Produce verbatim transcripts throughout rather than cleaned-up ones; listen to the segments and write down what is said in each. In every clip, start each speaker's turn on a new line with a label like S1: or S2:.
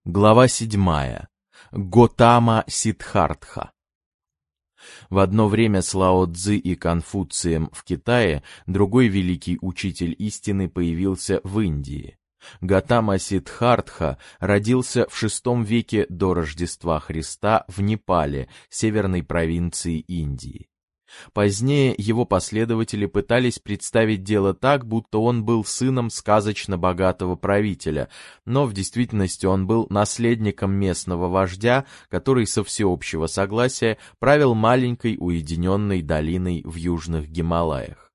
S1: Глава седьмая. Готама Сиддхартха. В одно время с Лао Цзы и Конфуцием в Китае другой великий учитель истины появился в Индии. Готама Сиддхартха родился в шестом веке до Рождества Христа в Непале, северной провинции Индии. Позднее его последователи пытались представить дело так, будто он был сыном сказочно богатого правителя, но в действительности он был наследником местного вождя, который со всеобщего согласия правил маленькой уединенной долиной в южных Гималаях.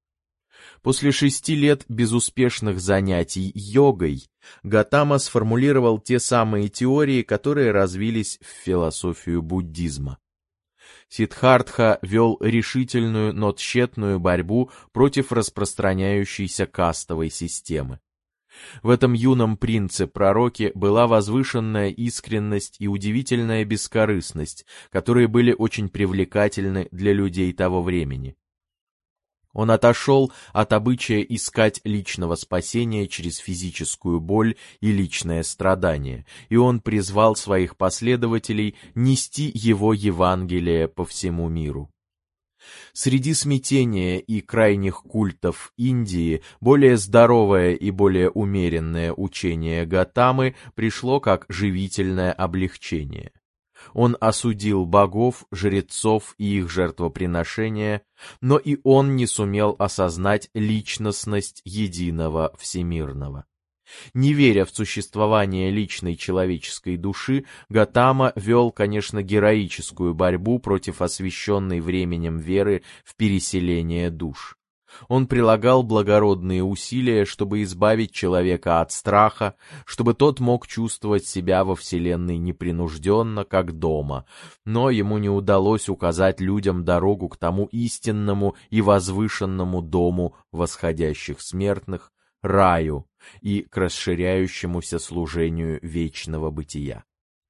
S1: После шести лет безуспешных занятий йогой Готама сформулировал те самые теории, которые развились в философию буддизма. Сиддхартха вел решительную, но тщетную борьбу против распространяющейся кастовой системы. В этом юном принце-пророке была возвышенная искренность и удивительная бескорыстность, которые были очень привлекательны для людей того времени. Он отошел от обычая искать личного спасения через физическую боль и личное страдание, и он призвал своих последователей нести его Евангелие по всему миру. Среди смятения и крайних культов Индии более здоровое и более умеренное учение Готамы пришло как живительное облегчение. Он осудил богов, жрецов и их жертвоприношения, но и он не сумел осознать личностность единого всемирного. Не веря в существование личной человеческой души, Готама вел, конечно, героическую борьбу против освященной временем веры в переселение душ. Он прилагал благородные усилия, чтобы избавить человека от страха, чтобы тот мог чувствовать себя во Вселенной непринужденно, как дома, но ему не удалось указать людям дорогу к тому истинному и возвышенному дому восходящих смертных, раю, и к расширяющемуся служению вечного бытия.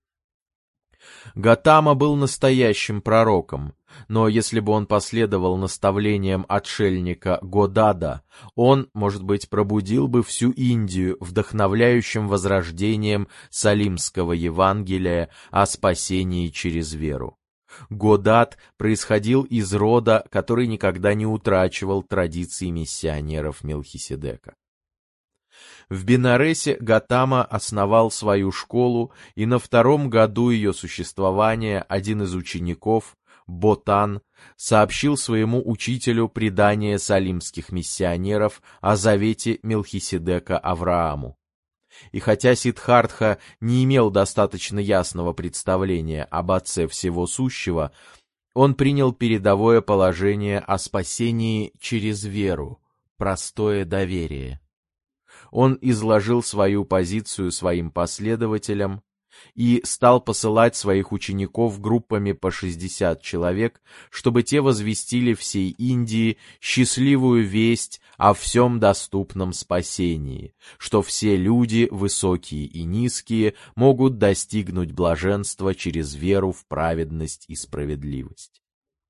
S1: Готама был настоящим пророком, но если бы он последовал наставлениям отшельника Годада, он, может быть, пробудил бы всю Индию вдохновляющим возрождением Салимского Евангелия о спасении через веру. Годад происходил из рода, который никогда не утрачивал традиций миссионеров Мелхиседека. В Бенаресе Готама основал свою школу, и на втором году ее существования один из учеников, Ботан, сообщил своему учителю предание салимских миссионеров о завете Мелхиседека Аврааму. И хотя Сиддхартха не имел достаточно ясного представления об Отце Всего Сущего, он принял передовое положение о спасении через веру, простое доверие. Он изложил свою позицию своим последователям и стал посылать своих учеников группами по шестьдесят человек, чтобы те возвестили всей Индии счастливую весть о всем доступном спасении, что все люди, высокие и низкие, могут достигнуть блаженства через веру в праведность и справедливость.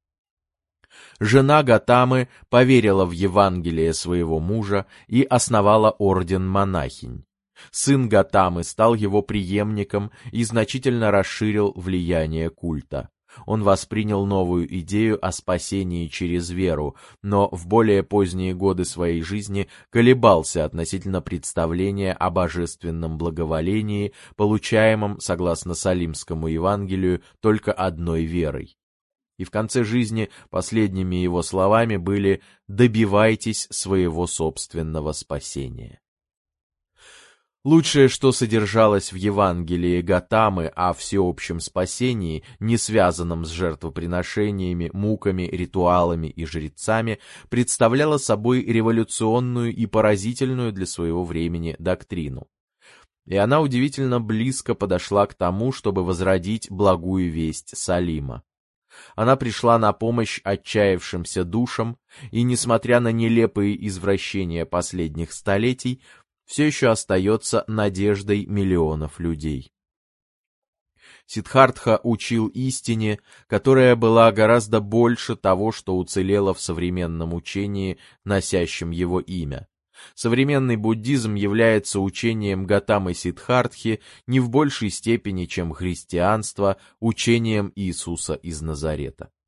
S1: Жена Готамы поверила в Евангелие своего мужа и основала орден монахинь. Сын Готамы стал его преемником и значительно расширил влияние культа. Он воспринял новую идею о спасении через веру, но в более поздние годы своей жизни колебался относительно представления о божественном благоволении, получаемом, согласно Салимскому Евангелию, только одной верой. И в конце жизни последними его словами были «добивайтесь своего собственного спасения». Лучшее, что содержалось в Евангелии Готамы о всеобщем спасении, не связанном с жертвоприношениями, муками, ритуалами и жрецами, представляло собой революционную и поразительную для своего времени доктрину. И она удивительно близко подошла к тому, чтобы возродить благую весть Салима. Она пришла на помощь отчаявшимся душам, и, несмотря на нелепые извращения последних столетий, все еще остается надеждой миллионов людей. Сиддхартха учил истине, которая была гораздо больше того, что уцелело в современном учении, носящем его имя. Современный буддизм является учением Готамы Сиддхартхи не в большей степени, чем христианство, учением Иисуса из Назарета.